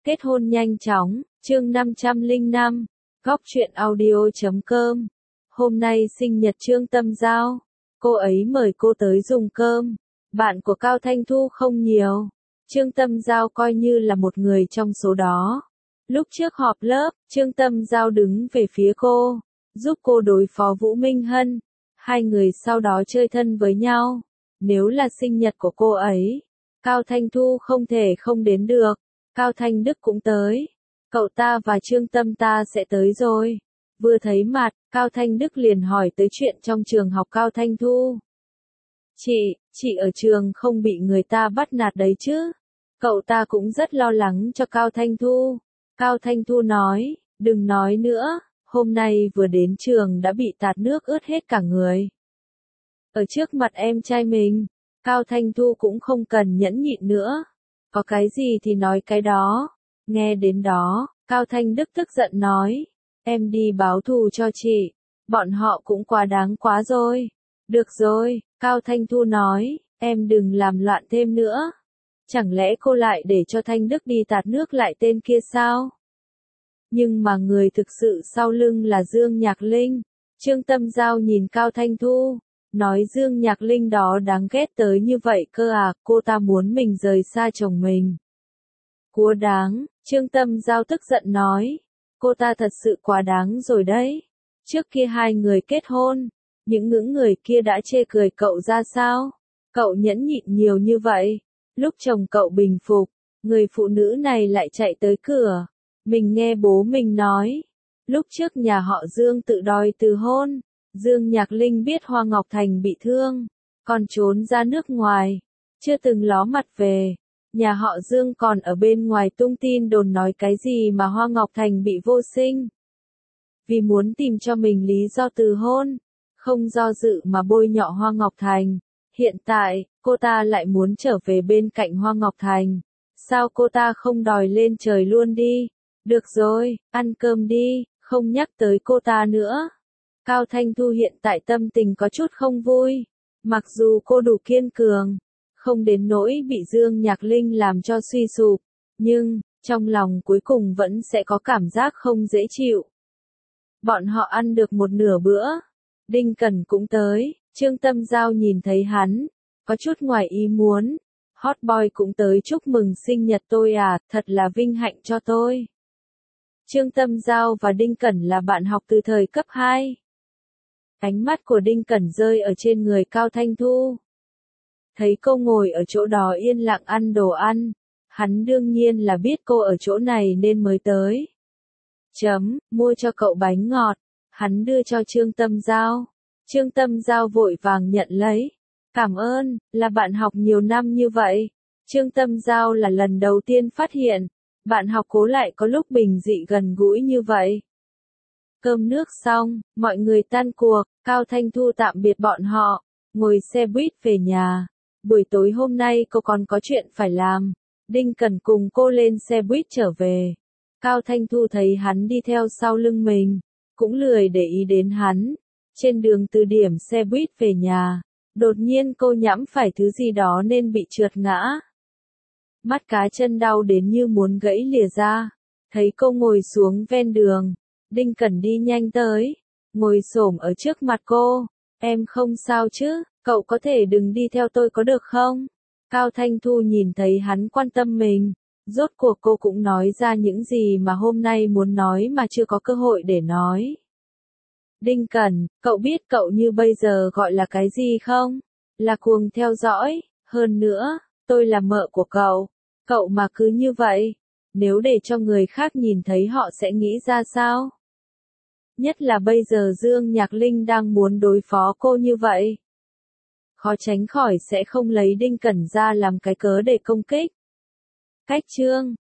Kết hôn nhanh chóng, chương 505, góc truyện audio.com. Hôm nay sinh nhật Trương Tâm Giao, cô ấy mời cô tới dùng cơm. Bạn của Cao Thanh Thu không nhiều, Trương Tâm Giao coi như là một người trong số đó. Lúc trước họp lớp, Trương Tâm Giao đứng về phía cô, giúp cô đối phó Vũ Minh Hân. Hai người sau đó chơi thân với nhau. Nếu là sinh nhật của cô ấy, Cao Thanh Thu không thể không đến được. Cao Thanh Đức cũng tới. Cậu ta và Trương Tâm ta sẽ tới rồi. Vừa thấy mặt, Cao Thanh Đức liền hỏi tới chuyện trong trường học Cao Thanh Thu. Chị ở trường không bị người ta bắt nạt đấy chứ? Cậu ta cũng rất lo lắng cho Cao Thanh Thu. Cao Thanh Thu nói, đừng nói nữa, hôm nay vừa đến trường đã bị tạt nước ướt hết cả người. Ở trước mặt em trai mình, Cao Thanh Thu cũng không cần nhẫn nhịn nữa. Có cái gì thì nói cái đó. Nghe đến đó, Cao Thanh Đức tức giận nói, em đi báo thù cho chị. Bọn họ cũng quá đáng quá rồi. Được rồi, Cao Thanh Thu nói, em đừng làm loạn thêm nữa. Chẳng lẽ cô lại để cho Thanh Đức đi tạt nước lại tên kia sao? Nhưng mà người thực sự sau lưng là Dương Nhạc Linh. Trương Tâm Giao nhìn Cao Thanh Thu, nói Dương Nhạc Linh đó đáng ghét tới như vậy cơ à, cô ta muốn mình rời xa chồng mình. Quá đáng, Trương Tâm Giao tức giận nói, cô ta thật sự quá đáng rồi đấy. Trước kia hai người kết hôn, những người kia đã chê cười cậu ra sao? Cậu nhẫn nhịn nhiều như vậy, lúc chồng cậu bình phục, người phụ nữ này lại chạy tới cửa. Mình nghe bố mình nói, lúc trước nhà họ Dương tự đòi từ hôn. Dương Nhạc Linh biết Hoa Ngọc Thành bị thương, còn trốn ra nước ngoài, chưa từng ló mặt về. Nhà họ Dương còn ở bên ngoài tung tin đồn nói cái gì mà Hoa Ngọc Thành bị vô sinh. Vì muốn tìm cho mình lý do từ hôn, không do dự mà bôi nhọ Hoa Ngọc Thành. Hiện tại, cô ta lại muốn trở về bên cạnh Hoa Ngọc Thành. Sao cô ta không đòi lên trời luôn đi? Được rồi, ăn cơm đi, không nhắc tới cô ta nữa. Cao Thanh Thu hiện tại tâm tình có chút không vui. Mặc dù cô đủ kiên cường, không đến nỗi bị Dương Nhạc Linh làm cho suy sụp, nhưng, trong lòng cuối cùng vẫn sẽ có cảm giác không dễ chịu. Bọn họ ăn được một nửa bữa. Đinh Cẩn cũng tới, Trương Tâm Giao nhìn thấy hắn, có chút ngoài ý muốn. Hot boy cũng tới chúc mừng sinh nhật tôi à, thật là vinh hạnh cho tôi. Trương Tâm Giao và Đinh Cẩn là bạn học từ thời cấp 2. Ánh mắt của Đinh Cẩn rơi ở trên người Cao Thanh Thu. Thấy cô ngồi ở chỗ đó yên lặng ăn đồ ăn, hắn đương nhiên là biết cô ở chỗ này nên mới tới. Mua cho cậu bánh ngọt, hắn đưa cho Trương Tâm Giao. Trương Tâm Giao vội vàng nhận lấy. Cảm ơn, là bạn học nhiều năm như vậy. Trương Tâm Giao là lần đầu tiên phát hiện, bạn học cố lại có lúc bình dị gần gũi như vậy. Cơm nước xong, mọi người tan cuộc, Cao Thanh Thu tạm biệt bọn họ, ngồi xe buýt về nhà. Buổi tối hôm nay cô còn có chuyện phải làm. Đinh Cẩn cùng cô lên xe buýt trở về. Cao Thanh Thu thấy hắn đi theo sau lưng mình, cũng lười để ý đến hắn. Trên đường từ điểm xe buýt về nhà, đột nhiên cô nhẫm phải thứ gì đó nên bị trượt ngã. Mắt cá chân đau đến như muốn gãy lìa ra. Thấy cô ngồi xuống ven đường, Đinh Cẩn đi nhanh tới, ngồi xổm ở trước mặt cô. Em không sao chứ, cậu có thể đừng đi theo tôi có được không? Cao Thanh Thu nhìn thấy hắn quan tâm mình, rốt cuộc cô cũng nói ra những gì mà hôm nay muốn nói mà chưa có cơ hội để nói. Đinh Cẩn, cậu biết cậu như bây giờ gọi là cái gì không? Là cuồng theo dõi, hơn nữa, tôi là mợ của cậu. Cậu mà cứ như vậy, nếu để cho người khác nhìn thấy họ sẽ nghĩ ra sao? Nhất là bây giờ Dương Nhạc Linh đang muốn đối phó cô như vậy. Khó tránh khỏi sẽ không lấy Đinh Cẩn ra làm cái cớ để công kích. Cách chương